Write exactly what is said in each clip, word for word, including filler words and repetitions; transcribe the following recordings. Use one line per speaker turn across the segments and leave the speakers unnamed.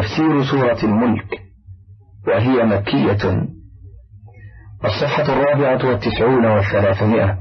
تفسير سورة الملك، وهي مكية. الصفحة الرابعة والتسعون والثلاثمائة.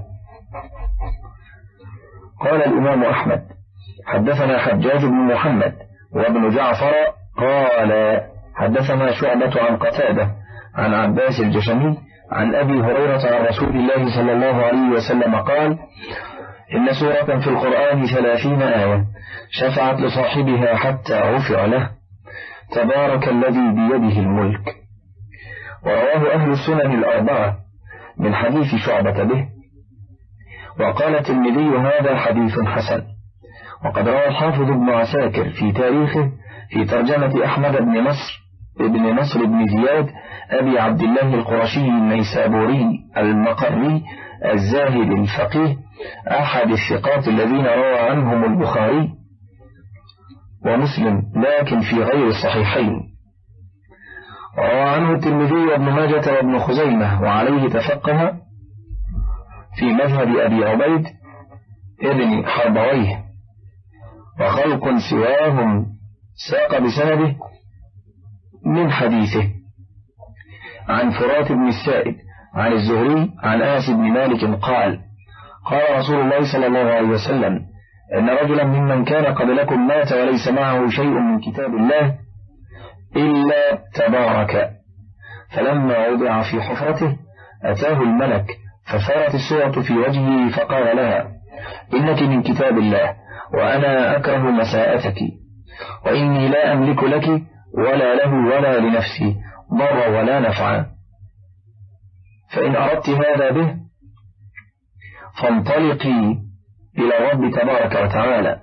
قال الإمام أحمد: حدثنا حجاج بن محمد وابن جعفر قال حدثنا شعبة عن قتادة عن عباس الجشمي عن أبي هريرة عن رسول الله صلى الله عليه وسلم قال: إن سورة في القرآن ثلاثين آية شفعت لصاحبها حتى غفر له، تبارك الذي بيده الملك. ورواه أهل السنن الأربعة من حديث شعبة به. وقال الترمذي: هذا حديث حسن. وقد روى الحافظ ابن عساكر في تاريخه في ترجمة أحمد بن نصر ابن نصر بن زياد أبي عبد الله القرشي النيسابوري المقري الزاهد الفقيه أحد الثقات الذين روى عنهم البخاري ومسلم لكن في غير الصحيحين. وروى عنه الترمذي وابن ماجة وابن خزيمة، وعليه تفقه في مذهب أبي عبيد ابن حربويه وخلق سواهم ساق بسنده من حديثه عن فرات بن السائب عن الزهري عن أنس بن مالك قال: قال رسول الله صلى الله عليه وسلم: إن رجلا ممن كان قبلكم مات وليس معه شيء من كتاب الله إلا تبارك، فلما وضع في حفرته أتاه الملك فثارت السورة في وجهه فقال لها: إنك من كتاب الله وأنا أكره مساءتك، وإني لا أملك لك ولا له ولا لنفسي ضر ولا نفعا، فإن أردت هذا به فانطلقي إلى رب تبارك وتعالى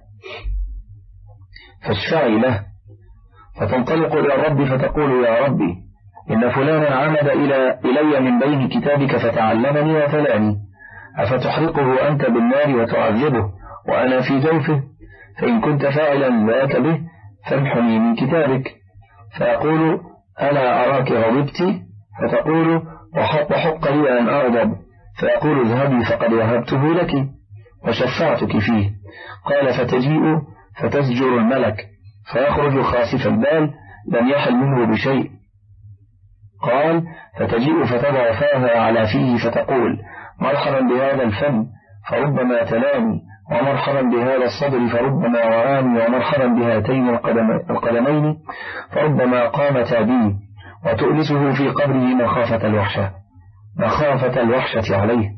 فاشفعي له، فتنطلق إلى الرب فتقول: يا ربي، إن فلانا عمد إلى إلي من بين كتابك فتعلمني وتلاني، أفتحرقه أنت بالنار وتعذبه وأنا في جوفه؟ فإن كنت فاعلا ذاك به فامحني من كتابك. فأقول: ألا أراك غضبت؟ فتقول: وحق لي أن أغضب. فأقول: اذهبي فقد وهبته لك وشفعتك فيه. قال: فتجيء فتزجر الملك فيخرج خاسف البال لم يحل منه بشيء. قال: فتجيء فتضع فاها على فيه فتقول: مرحبا بهذا الفم فربما تلاني، ومرحبا بهذا الصدر فربما وراني، ومرحبا بهاتين القدمين فربما قامتا بي، وتؤنسه في قبره مخافة الوحشة مخافة الوحشة عليه.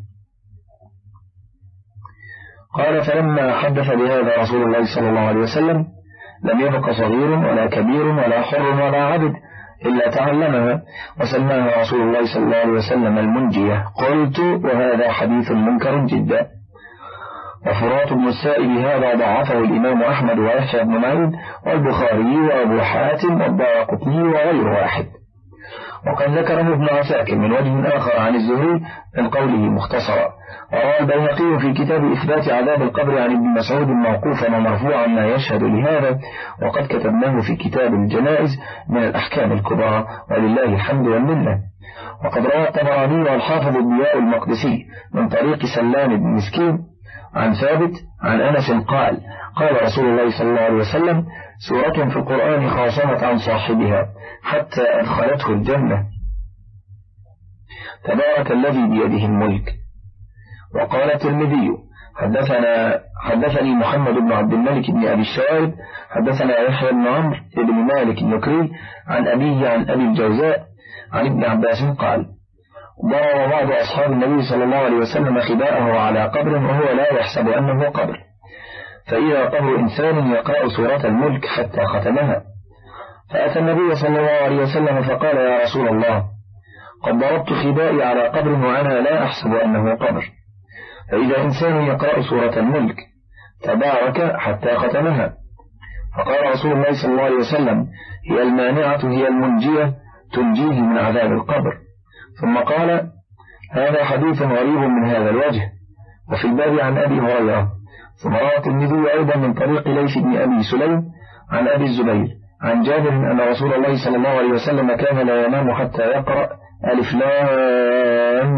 قال: فلما حدث بهذا رسول الله صلى الله عليه وسلم لم يبق صغير ولا كبير ولا حر ولا عبد إلا تعلمها، وسماها رسول الله صلى الله عليه وسلم المنجية. قلت: وهذا حديث منكر جدا. وفرات بن السائب هذا ضعفه الإمام أحمد ويحيى بن معين والبخاري وأبو حاتم والدارقطني وغير واحد. وقد ذكره ابن عساكر من وجه آخر عن الزهري من قوله مختصرا. وروى البيهقي في كتاب إثبات عذاب القبر عن ابن مسعود موقوفا ومرفوعا ما يشهد لهذا، وقد كتبناه في كتاب الجنائز من الأحكام الكبرى، ولله الحمد والمنة. وقد روى الطبراني والحافظ الضياء المقدسي من طريق سلام بن مسكين عن ثابت عن أنس قال: قال رسول الله صلى الله عليه وسلم: سورة في القرآن خاصمت عن صاحبها حتى أدخلته الجنة، تبارك الذي بيده الملك. وقال الترمذي: حدثنا حدثني محمد بن عبد الملك بن أبي الشوارب حدثنا يحيى بن عمرو بن مالك النكري عن أبيه عن أبي الجوزاء عن ابن عباس قال: ضرب بعض أصحاب النبي صلى الله عليه وسلم خباءه على قبر وهو لا يحسب أنه قبر، فإذا قبر إنسان يقرأ سورة الملك حتى ختمها، فأتى النبي صلى الله عليه وسلم فقال: يا رسول الله، قد ضربت خبائي على قبر وأنا لا أحسب أنه قبر، فإذا إنسان يقرأ سورة الملك تبارك حتى ختمها. فقال رسول الله صلى الله عليه وسلم: هي المانعة هي المنجية تنجيه من عذاب القبر. ثم قال: هذا حديث غريب من هذا الوجه. وفي الباب عن أبي هريرة. ثم روى الترمذي أيضا من طريق ليث بن أبي سليم عن أبي الزبير عن جابر أن رسول الله صلى الله عليه وسلم كان لا ينام حتى يقرأ ألف لام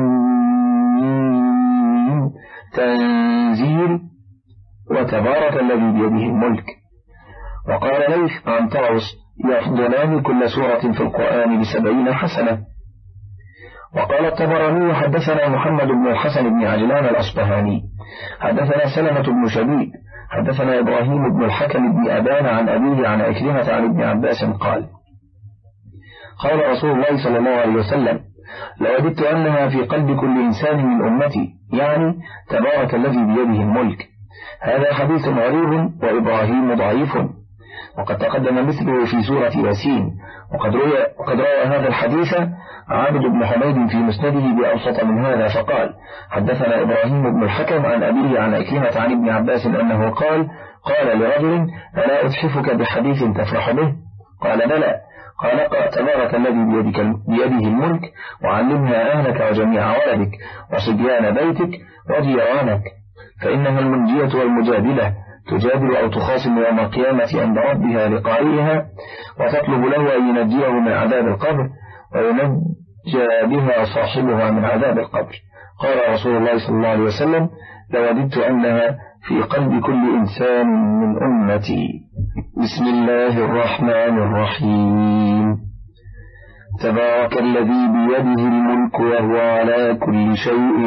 تنزيل وتبارك الذي بيده الملك. وقال ليث عن طاووس يفضلان كل سورة في القرآن بسبعين حسنة. وقال الطبراني حدثنا محمد بن الحسن بن عجلان الأصبهاني حدثنا سلمة بن شبيب حدثنا إبراهيم بن الحكم بن أبان عن أبيه عن عكرمة عن ابن عباس قال قال رسول الله صلى الله عليه وسلم لوددت أنها في قلب كل إنسان من أمتي، يعني تبارك الذي بيده الملك. هذا حديث غريب وإبراهيم ضعيف، وقد تقدم مثله في سورة ياسين. وقد روى, وقد روى هذا الحديث عابد بن حميد في مسنده بأوسط من هذا فقال حدثنا إبراهيم بن الحكم عن أبيه عن عكرمة عن ابن عباس أنه قال قال لرجل ألا أتحفك بحديث تفرح به؟ قال بلى. قال تبارك الذي بيدك بيده الملك وعلمها أهلك وجميع ولدك وصبيان بيتك وجيرانك، فإنها المنجية والمجادلة تجادل أو تخاصم يوم القيامة عند ربها لقارئها وتطلب له أن ينجيه من عذاب القبر وينجى بها صاحبها من عذاب القبر. قال رسول الله صلى الله عليه وسلم لوددت أنها في قلب كل إنسان من أمتي. بسم الله الرحمن الرحيم. تبارك الذي بيده الملك وهو على كل شيء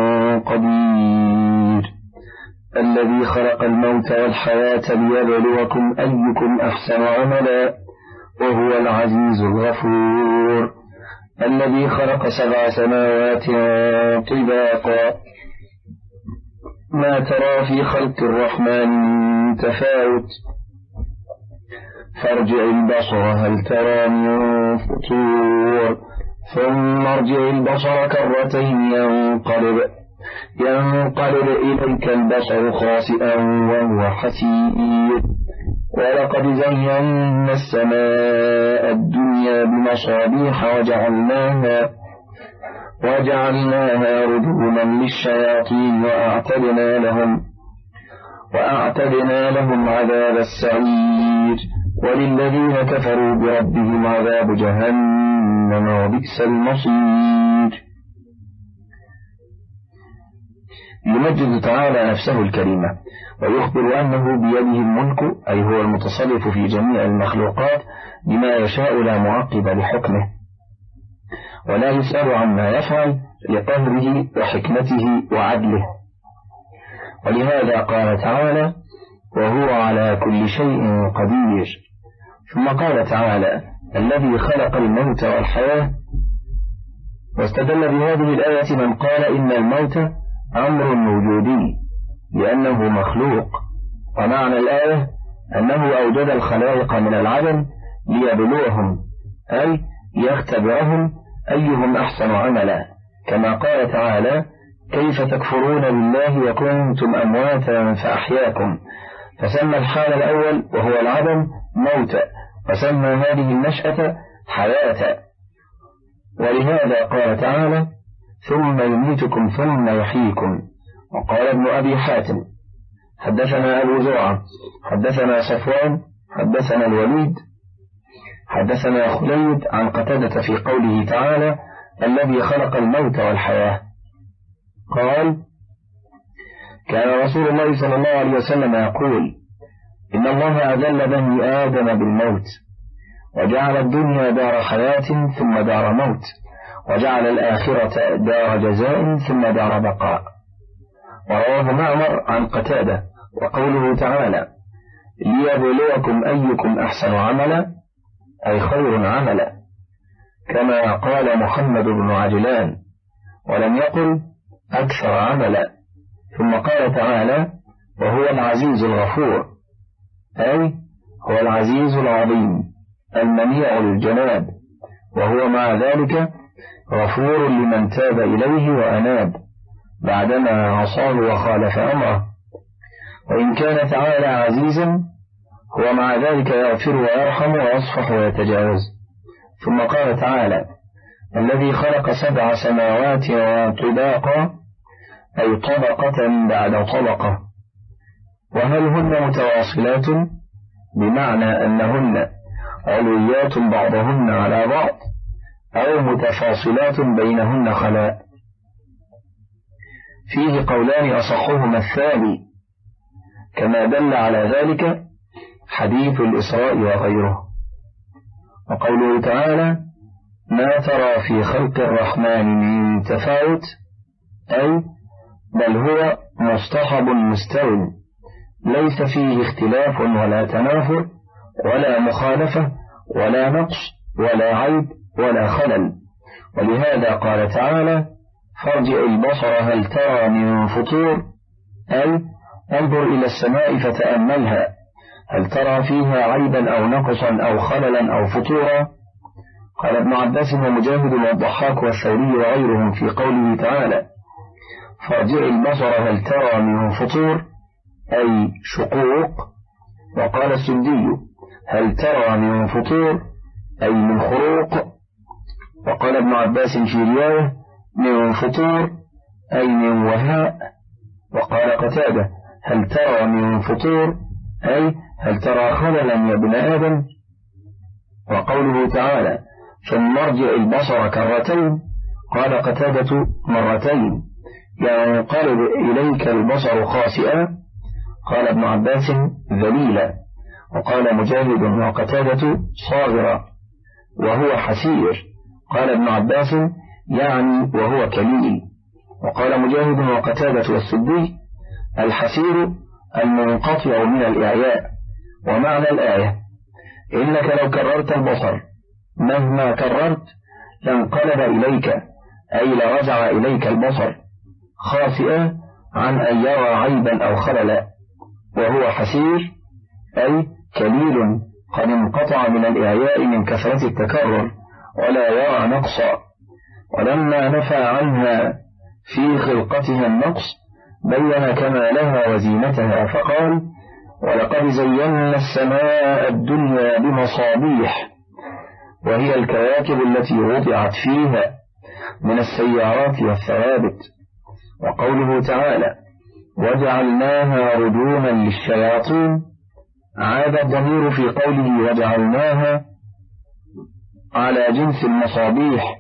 قدير الذي خلق الموت والحياة ليبلوكم أيكم أحسن عملا وهو العزيز الغفور الذي خلق سبع سماوات طباقا ما ترى في خلق الرحمن من تفاوت فارجع البصر هل ترى من فطور ثم ارجع البصر كرتين ينقلب ينقلب إليك البصر خاسئا وهو حسير ولقد زينا السماء الدنيا بمصابيح وجعلناها وجعلناها رجوما للشياطين وأعتدنا لهم وأعتدنا لهم عذاب السعير وللذين كفروا بربهم عذاب جهنم وبئس المصير. يمجد تعالى نفسه الكريمة ويخبر أنه بيده الملك، أي هو المتصرف في جميع المخلوقات بما يشاء لا معقب لحكمه ولا يسأل عما يفعل لقهره وحكمته وعدله. ولهذا قال تعالى وهو على كل شيء قدير. ثم قال تعالى الذي خلق الموت والحياة، واستدل بهذه الآية من قال إن الموت أمر وجودي لأنه مخلوق، ومعنى الآية أنه أوجد الخلائق من العدم ليبلوهم أي يختبرهم أيهم أحسن عملا، كما قال تعالى كيف تكفرون بالله وكنتم أمواتا فأحياكم، فسمى الحال الأول وهو العدم موتا وسمى هذه النشأة حياة. ولهذا قال تعالى ثم يميتكم ثم يحييكم. وقال ابن أبي حاتم حدثنا أبو زرعة حدثنا صفوان حدثنا الوليد حدثنا خليد عن قتادة في قوله تعالى الذي خلق الموت والحياة قال كان رسول الله صلى الله عليه وسلم يقول إن الله أذل بني آدم بالموت وجعل الدنيا دار حياة ثم دار موت وجعل الآخرة دار جزاء ثم دار بقاء. ورواه معمر عن قتادة. وقوله تعالى ليبلوكم أيكم أحسن عملا أي خير عملا، كما قال محمد بن عجلان ولم يقل أكثر عملا. ثم قال تعالى وهو العزيز الغفور أي هو العزيز العظيم المنيع الجناب، وهو مع ذلك غفور لمن تاب إليه وأناب بعدما عصاه وخالف أمره. وإن كان تعالى عزيزا هو مع ذلك يغفر ويرحم ويصفح ويتجاوز. ثم قال تعالى الذي خلق سبع سماوات طباقا أي طبقة بعد طبقة. وهل هن متواصلات بمعنى أنهن علويات بعضهن على بعض أو متفاصلات بينهن خلاء؟ فيه قولان أصحهما الثاني، كما دل على ذلك حديث الإسراء وغيره. وقوله تعالى ما ترى في خلق الرحمن من تفاوت، أي بل هو مصطحب مستوٍ ليس فيه اختلاف ولا تنافر ولا مخالفة ولا نقص ولا عيب ولا خلل. ولهذا قال تعالى فارجع البصر هل ترى من فطور، أي انظر إلى السماء فتأملها هل ترى فيها عيبا أو نقصا أو خللا أو فطورا. قال ابن عباس ومجاهد والضحاك والثوري وغيرهم في قوله تعالى فارجع البصر هل ترى من فطور أي شقوق. وقال السدي هل ترى من فطور أي من خروق. وقال ابن عباس في رواية من فطور أي من وهاء. وقال قتادة هل ترى من فطور أي هل ترى خللا يا ابن آدم. وقوله تعالى ثم ارجع البصر كرتين، قال قتادة مرتين يعني ينقلب إليك البصر خاسئا. قال ابن عباس ذليلا. وقال مجاهد وقتادة صاغرا وهو حسير. قال ابن عباس يعني وهو كليل. وقال مجاهد وقتادة والسدي الحسير المنقطع من الإعياء. ومعنى الآية إنك لو كررت البصر مهما كررت لانقلب إليك أي لرجع إليك البصر خاسئا عن أن يرى عيبا أو خللا، وهو حسير أي كليل قد انقطع من الإعياء من كثرة التكرر ولا يرى نقصا. ولما نفى عنها في خلقتها النقص بين كمالها وزينتها فقال ولقد زينا السماء الدنيا بمصابيح، وهي الكواكب التي وضعت فيها من السيارات والثوابت. وقوله تعالى وجعلناها رجوما للشياطين، عاد الضمير في قوله وجعلناها على جنس المصابيح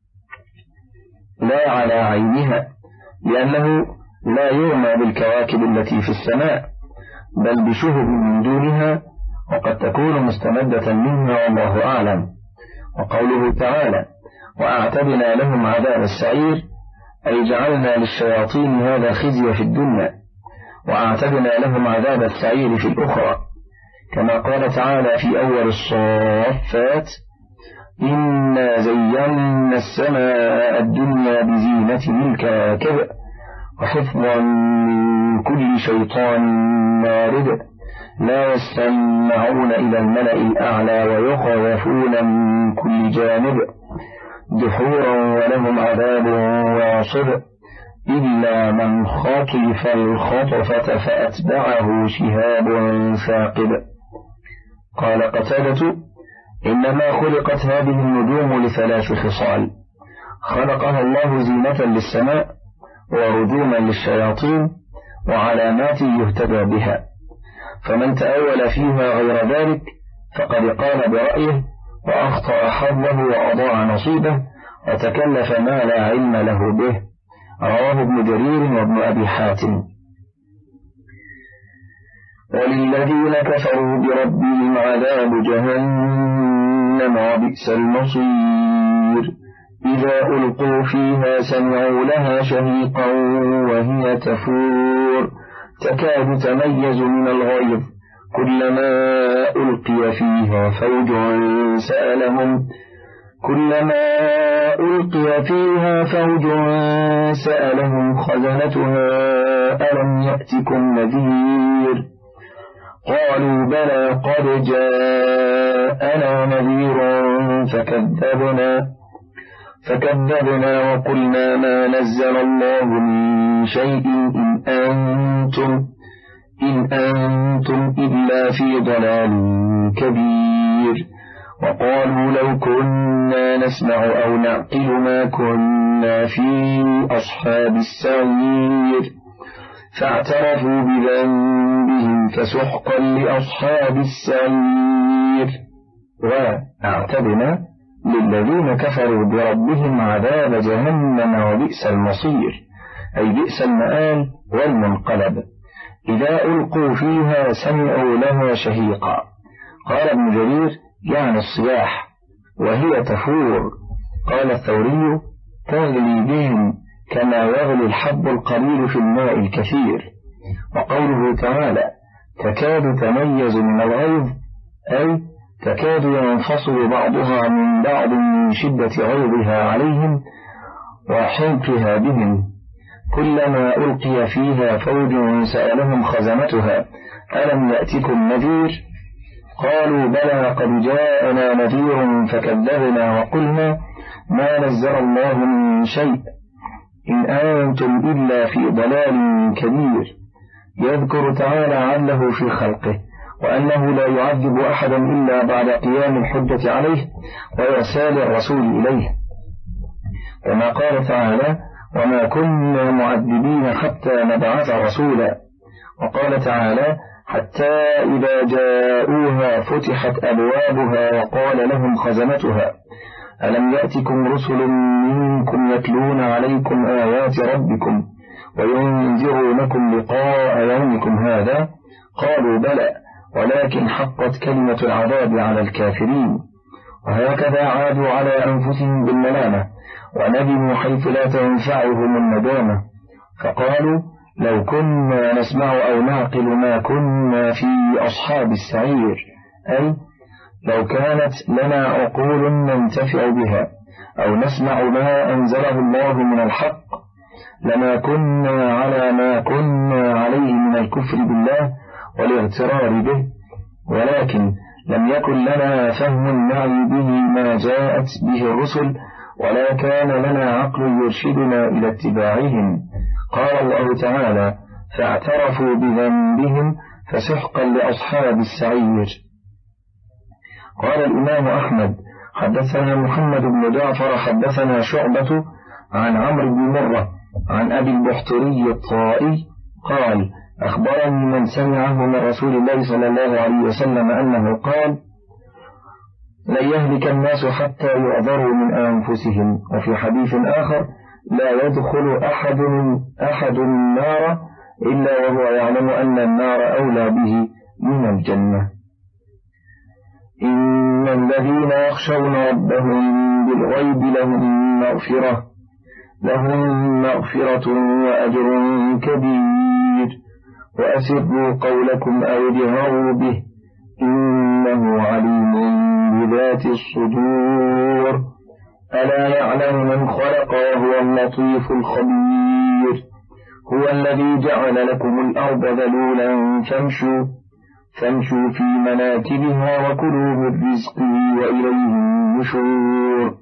لا على عينها، لأنه لا يرمى بالكواكب التي في السماء بل بشهب من دونها وقد تكون مستمدة منها والله أعلم. وقوله تعالى وأعتدنا لهم عذاب السعير أي جعلنا للشياطين هذا الخزي في الدنيا وأعتدنا لهم عذاب السعير في الأخرى، كما قال تعالى في أول الصافات إنا زينا السماء الدنيا بزينة الكواكب وحفظا من كل شيطان مارد لا يستمعون إلى الملأ الأعلى ويخوفون من كل جانب دحورا ولهم عذاب واصب إلا من خطف الخطفة فأتبعه شهاب ثاقب. قال قتادة إنما خلقت هذه النجوم لثلاث خصال: خلقها الله زينة للسماء ورجوما للشياطين وعلامات يهتدى بها، فمن تأول فيها غير ذلك فقد قال برأيه وأخطأ حظه وأضاع نصيبه وتكلف ما لا علم له به. رواه ابن جرير وابن أبي حاتم. وللذين كفروا بربهم عذاب جهنم وبئس المصير إذا ألقوا فيها سمعوا لها شهيقا وهي تفور تكاد تميز من الغيظ كلما ألقي فيها فوج سألهم كلما ألقي فيها فوج سألهم خزنتها ألم يأتكم نذير قالوا بلى قد جاءنا نذير فكذبنا فكذبنا وقلنا ما نزل الله من شيء إن أنتم إن أنتم إلا في ضلال كبير وقالوا لو كنا نسمع أو نعقل ما كنا في أصحاب السعير فاعترفوا بذنبهم فسحقا لأصحاب السعير. واعتدنا للذين كفروا بربهم عذاب جهنم وبئس المصير أي بئس المآل والمنقلب. إذا ألقوا فيها سمعوا لها شهيقا. قال ابن جرير يعني الصياح وهي تفور. قال الثوري: تغلي بهم كما يغلي الحب القليل في الماء الكثير. وقوله تعالى: تكاد تميز من الغيظ، أي تكاد ينفصل بعضها من بعض من شدة غيظها عليهم وحنقها بهم. كلما ألقي فيها فوج سألهم خزنتها: ألم يأتكم نذير؟ قالوا: بلى قد جاءنا نذير فكذبنا وقلنا ما نزل الله من شيء إن أنتم إلا في ضلال كبير. يذكر تعالى عدله في خلقه، وأنه لا يعذب أحدا إلا بعد قيام الحجة عليه وإرسال الرسول إليه، كما قال تعالى: وما كنا معذبين حتى نبعث رسولا. وقال تعالى: حتى إذا جاءوها فتحت أبوابها وقال لهم خزنتها: ألم يأتكم رسل منكم يتلون عليكم آيات ربكم وينذرونكم لقاء يومكم هذا؟ قالوا: بلى ولكن حقت كلمة العذاب على الكافرين. وهكذا عادوا على أنفسهم بالملامة وندموا حيث لا تنفعهم الندامة، فقالوا: لو كنا نسمع أو نعقل ما كنا في أصحاب السعير، أي لو كانت لنا عقول ننتفع بها أو نسمع ما أنزله الله من الحق لما كنا على ما كنا عليه من الكفر بالله والاغترار به، ولكن لم يكن لنا فهم نعي به ما جاءت به الرسل، ولا كان لنا عقل يرشدنا إلى اتباعهم. قال الله تعالى: فاعترفوا بذنبهم فسحقا لأصحاب السعير. قال الإمام أحمد: حدثنا محمد بن جعفر حدثنا شعبة عن عمرو بن مرة عن أبي البحتري الطائي قال: أخبرني من سمعه من رسول الله صلى الله عليه وسلم أنه قال: لن يهلك الناس حتى يعذروا من أنفسهم. وفي حديث آخر: لا يدخل أحد أحد النار إلا وهو يعلم أن النار أولى به من الجنة. إن الذين يخشون ربهم بالغيب لهم مغفرة لهم مغفرة وأجر كبير. وأسروا قولكم أو اجهروا به إنه عليم بذات الصدور. ألا يعلم من خلق وهو اللطيف الخبير. هو الذي جعل لكم الأرض ذلولا فامشوا فامشوا في مناكبها وكلوا من رزقه وإليه النشور.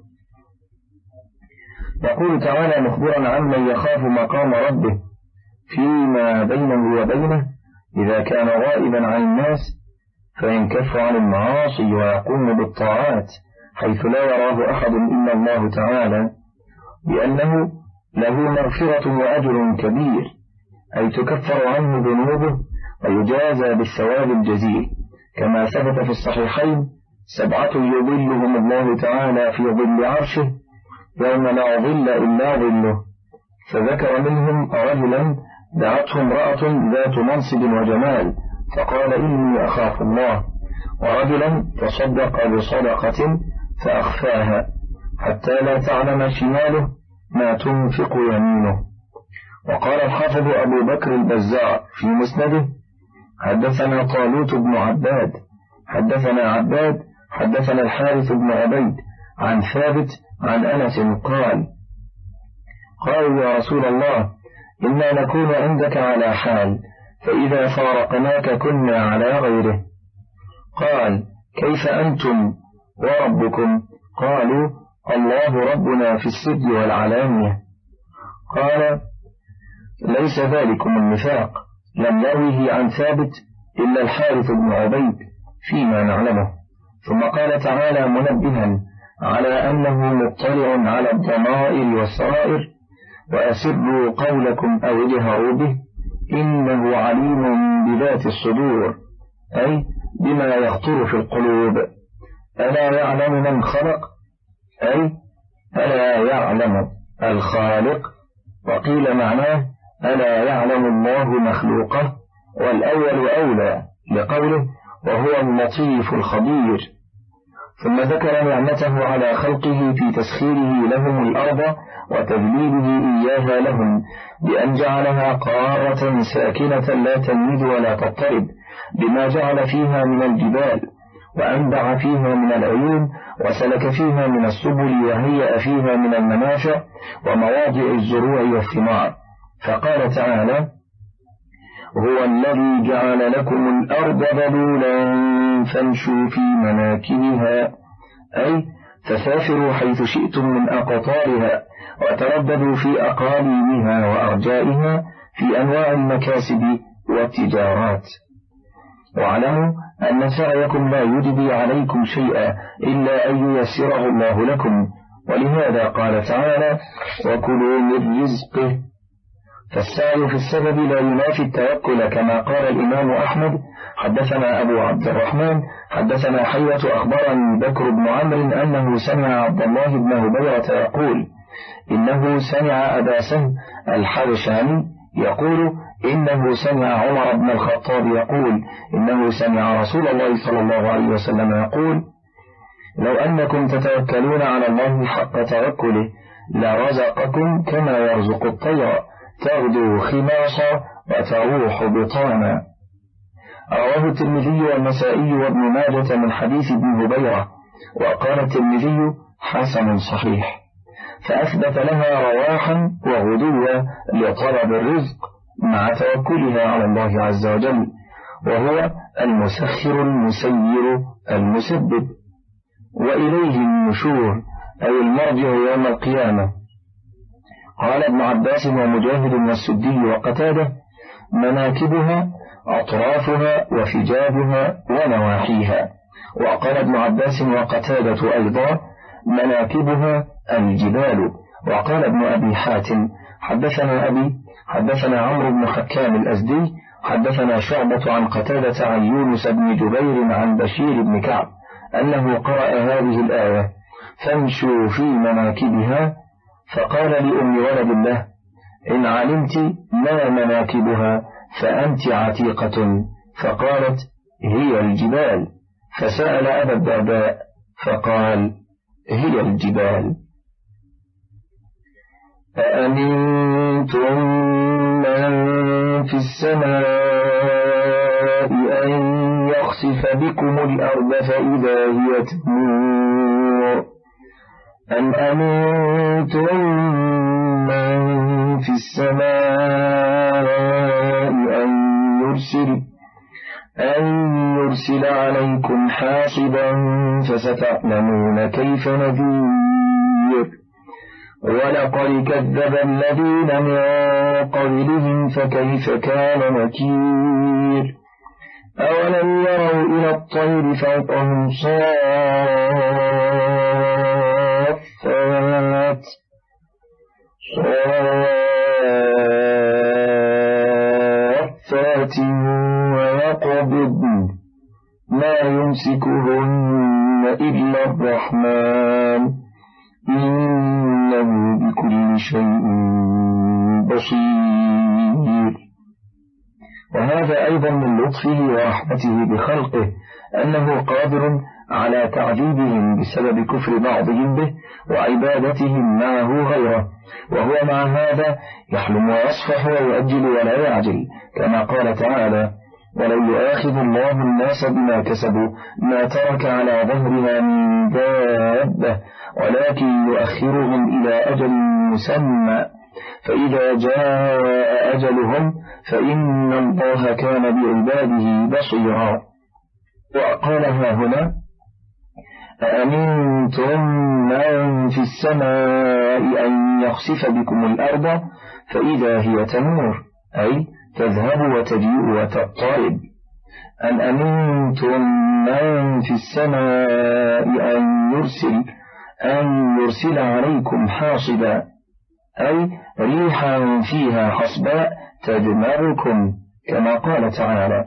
يقول تعالى مخبرا عمن يخاف مقام ربه فيما بينه وبينه إذا كان غائبا عن الناس فينكف عن المعاصي ويقوم بالطاعات حيث لا يراه أحد إلا الله تعالى، بأنه له مغفرة وأجر كبير، أي تكفر عنه ذنوبه ويجازى بالثواب الجزيل، كما ثبت في الصحيحين: سبعة يظلهم الله تعالى في ظل عرشه يوم لا ظل إلا ظله. فذكر منهم رجلا دعته امرأة ذات منصب وجمال فقال: إني أخاف الله، ورجلا تصدق بصدقة فأخفاها حتى لا تعلم شماله ما تنفق يمينه. وقال الحافظ أبو بكر البزار في مسنده: حدثنا طالوت بن عباد حدثنا عباد حدثنا الحارث بن عبيد عن ثابت عن أنس قال: قالوا: يا رسول الله، إنا نكون عندك على حال، فإذا فارقناك كنا على غيره. قال: كيف أنتم وربكم؟ قالوا: الله ربنا في السر والعلانية. قال: ليس ذلكم النفاق. لم يروه عن ثابت إلا الحارث بن عبيد فيما نعلمه. ثم قال تعالى منبها على أنه مطلع على الضمائر والسرائر: وأسروا قولكم أو اجهروا به إنه عليم بذات الصدور، أي بما يخطر في القلوب. ألا يعلم من خلق، أي ألا يعلم الخالق. وقيل معناه: ألا يعلم الله مخلوقه، والأول أولى لقوله: وهو اللطيف الخبير. ثم ذكر نعمته على خلقه في تسخيره لهم الأرض وتذليله إياها لهم بأن جعلها قارة ساكنة لا تميد ولا تضطرب بما جعل فيها من الجبال، وأنبع فيها من العيون، وسلك فيها من السبل، وهيأ فيها من المنافع ومواضع الزروع والثمار. فقال تعالى: هو الذي جعل لكم الأرض ذلولا فامشوا في مناكبها، أي فسافروا حيث شئتم من أقطارها، وترددوا في أقاليمها وأرجائها في أنواع المكاسب والتجارات. واعلموا أن سعيكم لا يجدي عليكم شيئا إلا أن ييسره الله لكم، ولهذا قال تعالى: وكلوا من رزقه. فالسعي في السبب لا ينافي التوكل، كما قال الإمام أحمد: حدثنا أبو عبد الرحمن حدثنا حيوة أخبرني بكر بن عمرو أنه سمع عبد الله بن هبيرة يقول إنه سمع أبا سهم الحبشاني يقول إنه سمع عمر بن الخطاب يقول إنه سمع رسول الله صلى الله عليه وسلم يقول: لو أنكم تتوكلون على الله حق توكله لرزقكم كما يرزق الطير تغدو خماصا وتروح بطانا. رواه الترمذي والنسائي وابن ماجة من حديث ابن هبيرة، وقال الترمذي: حسن صحيح. فأثبت لها رواحا وغدوا لطلب الرزق مع توكلها على الله عز وجل، وهو المسخر المسير المسبب، وإليه النشور أي المرجع يوم القيامة. قال ابن عباس ومجاهد والسدي وقتاده: مناكبها أطرافها وفجاجها ونواحيها. وقال ابن عباس وقتادة أيضا: مناكبها الجبال. وقال ابن أبي حاتم: حدثنا أبي حدثنا عمرو بن حكام الأزدي حدثنا شعبة عن قتادة عن يونس بن جبير عن بشير بن كعب أنه قرأ هذه الآية: فامشوا في مناكبها. فقال لأم ولد الله: إن علمت ما مناكبها فأنت عتيقة. فقالت: هي الجبال. فسأل أبا الدرداء فقال: هي الجبال. أأمنتم من في السماء أن يخسف بكم الأرض فإذا هي تمور أم أمنتم من في السماء أن يرسل أن يرسل عليكم حاصبا فستعلمون كيف نذير. ولقد كذب الذين من قبلهم فكيف كان نكير. أولم يروا إلى الطير فوقهم صافات صافات ويقبضن ما يمسكهن إلا الرحمن إنه بكل شيء بصير. وهذا أيضا من لطفه ورحمته بخلقه أنه قادر على تعذيبهم بسبب كفر بعضهم به وعبادتهم معه غيره، وهو مع هذا يحلم ويصفح ويؤجل ولا يعجل، كما قال تعالى: ولو يؤاخذ الله الناس بما كسبوا ما ترك على ظهرها من دابة ولكن يؤخرهم إلى أجل مسمى فإذا جاء أجلهم فإن الله كان بعباده بصيرا. وقالها هنا: أأمنتم من في السماء أن يخسف بكم الأرض فإذا هي تمور أي تذهب وتجيء وتضطرب. أن أمنتم من في السماء أن يرسل أن يرسل عليكم حاصبا أي ريحا فيها حصباء تدمركم، كما قال تعالى: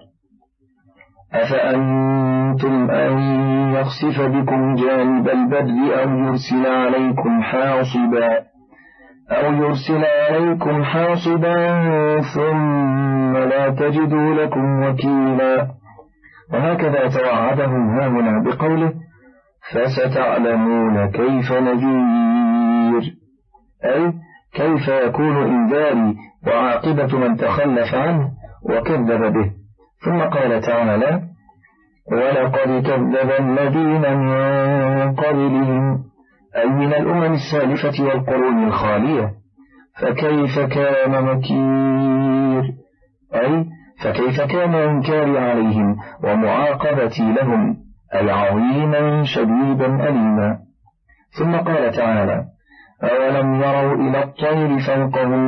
أفأنتم أن يخسف بكم جانب البر أو يرسل عليكم حاصبا أو يرسل عليكم حاصبا ثم لا تجدوا لكم وكيلا. وهكذا توعدهم هاهنا بقوله: فستعلمون كيف نذير، أي كيف يكون إنذاري وعاقبة من تخلف عنه وكذب به. ثم قال تعالى: ولقد كذب الذين من قبلهم، أي من الأمم السالفة والقرون الخالية، فكيف كان نكير، أي فكيف كان إنكاري عليهم ومعاقبتي لهم، أي عظيما شديدا أليما. ثم قال تعالى: أولم يروا إلى الطير فوقهم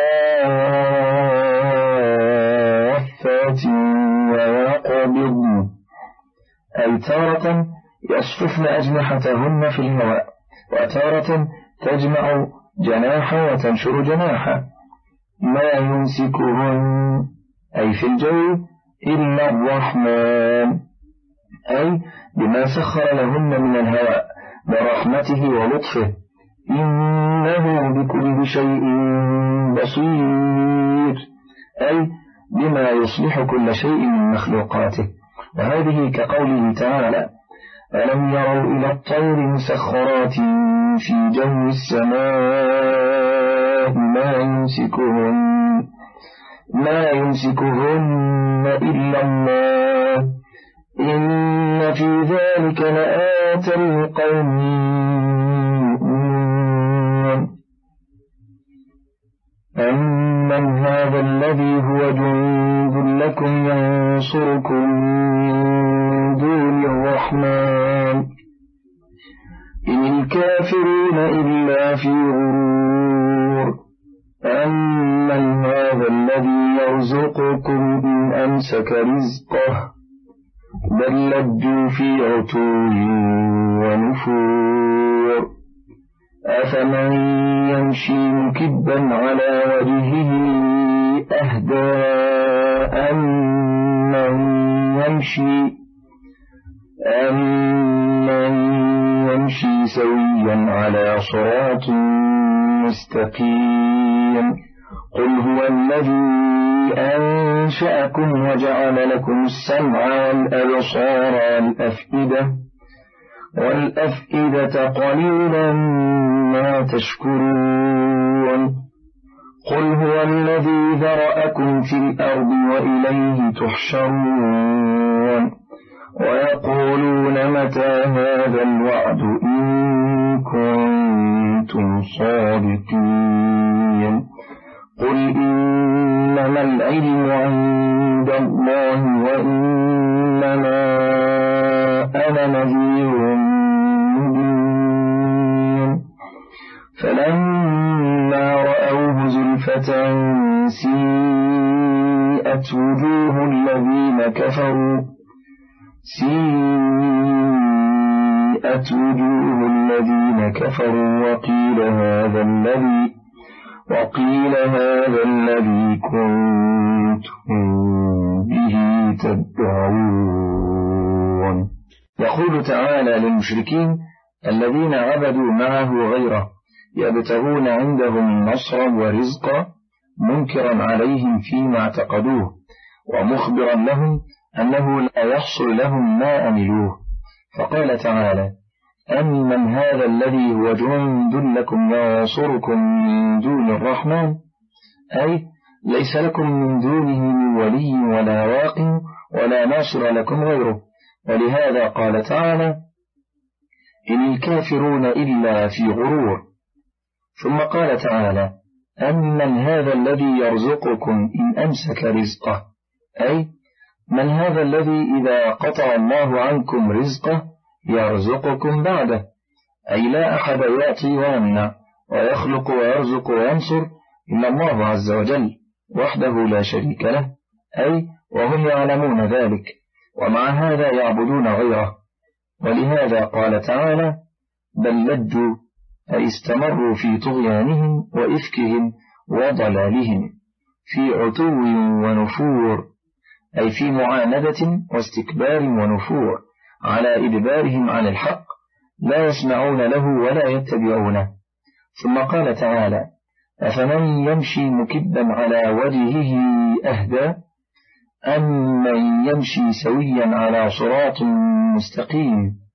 صافات ويقبضن، أي تارة يصففن أجنحتهن في الهواء، وتارة تجمع جناحا وتنشر جناحا، ما يمسكهن أي في الجو إلا الرحمن، أي بما سخر لهن من الهواء برحمته ولطفه، إنه بكل شيء بصير، أي بما يصلح كل شيء من مخلوقاته. وهذه كقوله تعالى: ألم يروا إلى الطير مسخرات في جو السماء ما يمسكهن ما يمسكهن إلا الله، إن في ذلك لآية لقوم يؤمنون. أمن هذا الذي هو جند لكم ينصركم من دون الرحمن، إن الكافرون إلا في غرور. أمن هذا الذي يرزقكم إن أمسك رزقه، بل لجوا في عتو ونفور. أفمن يمشي مكبا على وجهه أهدى أمن يمشي أمن يمشي سويا على صراط مستقيم. قل هو الذي أنشأكم وجعل لكم السمع والأبصار والأفئدة والأفئدة قليلا ما تشكرون. قل هو الذي ذرأكم في الأرض وإليه تحشرون. ويقولون متى هذا الوعد إن كنتم صادقين. قل إنما العلم عند الله وإنما أنا نذير مبين. فلما رأوه زلفة سيئت وجوه الذين كفروا سيئت وجوه الذين كفروا وقيل هذا الذي وقيل هذا الذي كنتم به تدعون. يقول تعالى للمشركين الذين عبدوا معه غيره يبتغون عندهم نصرا ورزقا، منكرا عليهم فيما اعتقدوه ومخبرا لهم أنه لا يحصل لهم ما أملوه. فقال تعالى: أمن هذا الذي هو جند لكم ينصركم من دون الرحمن، أي ليس لكم من دونه ولي ولا واق ولا ناصر لكم غيره. ولهذا قال تعالى: إن الكافرون إلا في غرور. ثم قال تعالى: أمن هذا الذي يرزقكم إن أمسك رزقه، أي من هذا الذي إذا قطع الله عنكم رزقه يرزقكم بعده، أي لا أحد يعطي ويمنع ويخلق ويرزق وينصر إلا الله عز وجل وحده لا شريك له، أي وهم يعلمون ذلك ومع هذا يعبدون غيره. ولهذا قال تعالى: بل لجوا، أي استمروا في طغيانهم وإفكهم وضلالهم، في عتو ونفور، أي في معاندة واستكبار ونفور على إدبارهم عن الحق، لا يسمعون له ولا يتبعونه. ثم قال تعالى: أفمن يمشي مكبا على وجهه أهدى أم من يمشي سويا على صراط مستقيم.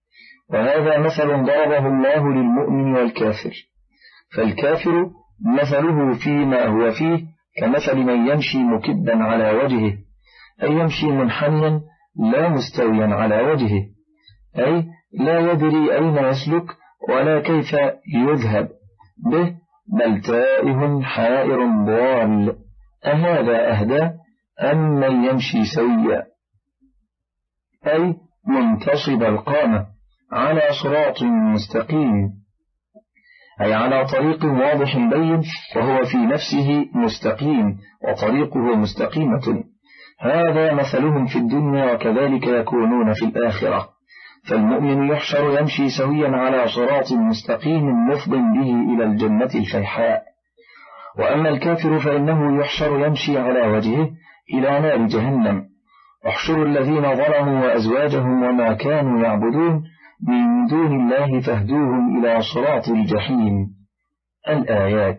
وهذا مثل ضربه الله للمؤمن والكافر. فالكافر مثله فيما هو فيه كمثل من يمشي مكبا على وجهه، أي يمشي منحنيا لا مستويا على وجهه، أي لا يدري أين يسلك ولا كيف يذهب به، بل تائه حائر ضال. أهذا أهدى أم من يمشي سويا، أي منتصب القامة على صراط مستقيم، أي على طريق واضح بين وهو في نفسه مستقيم وطريقه مستقيمة. هذا مثلهم في الدنيا وكذلك يكونون في الآخرة. فالمؤمن يحشر يمشي سويا على صراط مستقيم مفض به إلى الجنة الفيحاء، وأما الكافر فإنه يحشر يمشي على وجهه إلى نار جهنم. احشروا الذين ظلموا وأزواجهم وما كانوا يعبدون من دون الله فاهدوهم إلى صراط الجحيم. الآيات.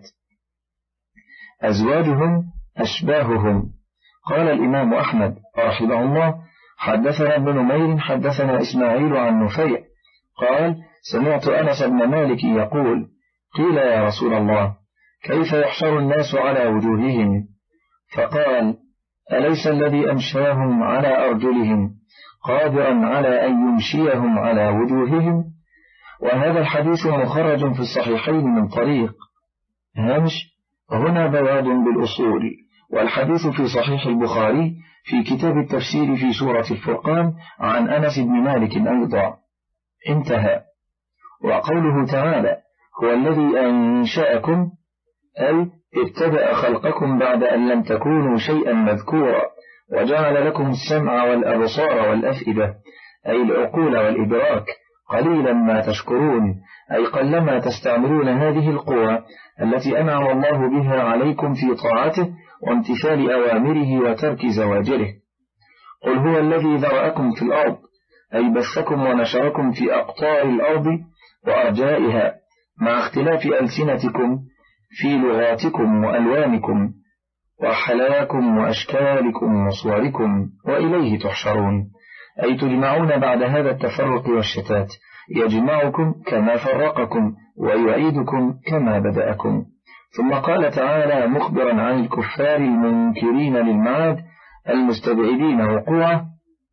أزواجهم أشباههم. قال الإمام أحمد رحمه الله: حدثنا ابن نمير حدثنا إسماعيل عن نفيع قال: سمعت أنس بن مالك يقول: قيل يا رسول الله كيف يحشر الناس على وجوههم؟ فقال: أليس الذي أمشاهم على أرجلهم قادرا على أن يمشيهم على وجوههم؟ وهذا الحديث مخرج في الصحيحين من طريق هامش هنا بواد بالأصول، والحديث في صحيح البخاري في كتاب التفسير في سورة الفرقان عن أنس بن مالك أيضا. انتهى. وقوله تعالى: هو الذي أنشأكم، أي ابتدأ خلقكم بعد أن لم تكونوا شيئا مذكورا، وجعل لكم السمع والأبصار والأفئدة، أي العقول والإدراك، قليلا ما تشكرون، أي قلما تستعملون هذه القوى التي أنعم الله بها عليكم في طاعته وامتثال أوامره وترك زواجره. قل هو الذي ذرأكم في الأرض، أي بثكم ونشركم في أقطار الأرض وأرجائها مع اختلاف ألسنتكم في لغاتكم وألوانكم وحلاكم وأشكالكم وصوركم، وإليه تحشرون، أي تجمعون بعد هذا التفرق والشتات، يجمعكم كما فرقكم ويعيدكم كما بدأكم. ثم قال تعالى مخبرا عن الكفار المنكرين للمعاد المستبعدين وقوعه: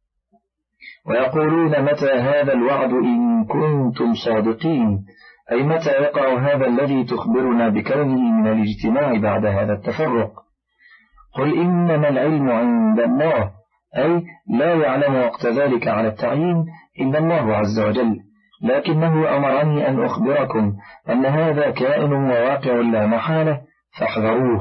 ويقولون متى هذا الوعد إن كنتم صادقين، أي متى يقع هذا الذي تخبرنا بكونه من الاجتماع بعد هذا التفرق؟ قل إنما العلم عند الله، أي لا يعلم وقت ذلك على التعيين إلا الله عز وجل، لكنه أمرني أن أخبركم أن هذا كائن وواقع لا محالة فاحذروه.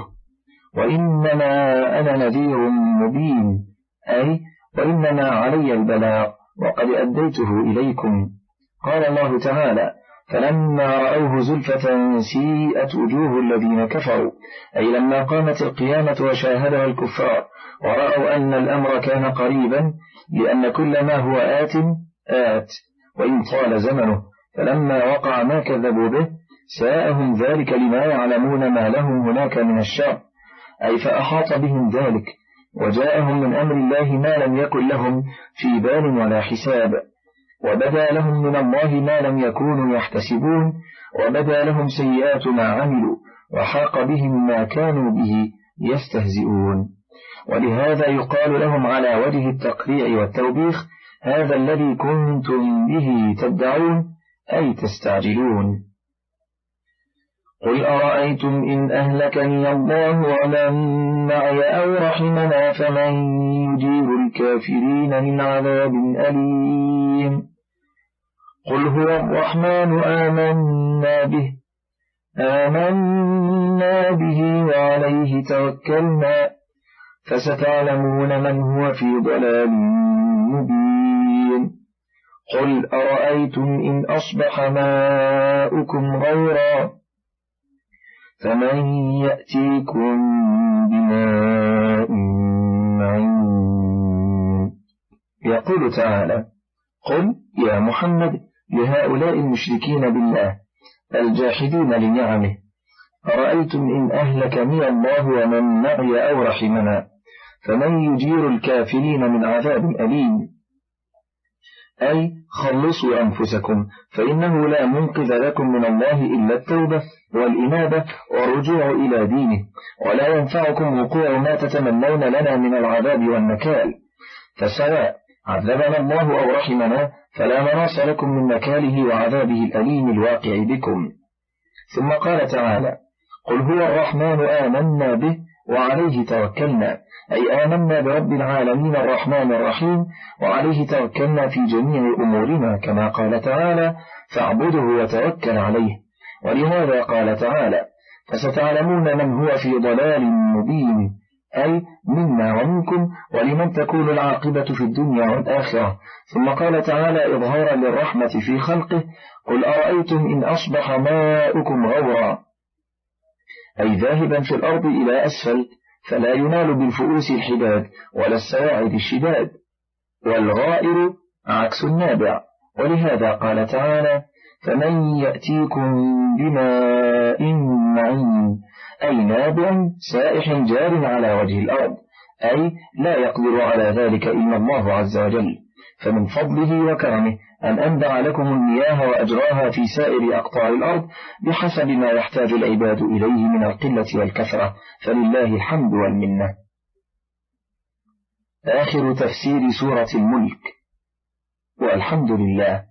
وإنما أنا نذير مبين، أي وإنما علي البلاغ وقد أديته إليكم. قال الله تعالى: فلما رأوه زلفة سيئت وجوه الذين كفروا، أي لما قامت القيامة وشاهدها الكفار ورأوا أن الأمر كان قريبا، لأن كل ما هو آت آت وإن طال زمنه، فلما وقع ما كذبوا به ساءهم ذلك لما يعلمون ما لهم هناك من الشر، أي فأحاط بهم ذلك وجاءهم من أمر الله ما لم يكن لهم في بال ولا حساب، وبدا لهم من الله ما لم يكونوا يحتسبون، وبدا لهم سيئات ما عملوا وحاق بهم ما كانوا به يستهزئون. ولهذا يقال لهم على وجه التقريع والتوبيخ: هذا الذي كنتم به تدعون، أي تستعجلون. قل أرأيتم إن أهلكني الله ومن معي أو رحمنا فمن يجير الكافرين من عذاب أليم. قل هو الرحمن آمنا به آمنا به وعليه توكلنا فستعلمون من هو في ضلال مبين. قل أرأيتم إن أصبح ماؤكم غورا فمن يأتيكم بماء معين. يقول تعالى: قل يا محمد لهؤلاء المشركين بالله الجاحدين لنعمه: أرأيتم إن أهلكني الله ومن معي أو رحمنا فمن يجير الكافرين من عذاب أليم. أي خلصوا أنفسكم، فإنه لا منقذ لكم من الله إلا التوبة والإنابة والرجوع إلى دينه، ولا ينفعكم وقوع ما تتمنون لنا من العذاب والنكال، فسواء عذبنا الله أو رحمنا فلا مناص لكم من نكاله وعذابه الأليم الواقع بكم. ثم قال تعالى: قل هو الرحمن آمنا به وعليه توكلنا، أي آمنا برب العالمين الرحمن الرحيم وعليه توكلنا في جميع أمورنا، كما قال تعالى: فاعبده وتوكل عليه. ولهذا قال تعالى: فستعلمون من هو في ضلال مبين، أي منا ومنكم، ولمن تكون العاقبة في الدنيا والآخرة. ثم قال تعالى إظهارا للرحمة في خلقه: قل أرأيتم إن أصبح ماؤكم غورا، أي ذاهبا في الأرض إلى أسفل، فلا ينال بالفؤوس الحداد ولا السواعد الشداد، والغائر عكس النابع. ولهذا قال تعالى: فمن يأتيكم بماء معين، أي نابع سائح جار على وجه الأرض، أي لا يقدر على ذلك إلا الله عز وجل، فمن فضله وكرمه أن أنبع لكم المياه وأجراها في سائر أقطار الأرض بحسب ما يحتاج العباد إليه من القلة والكثرة، فلله الحمد والمنة. آخر تفسير سورة الملك، والحمد لله.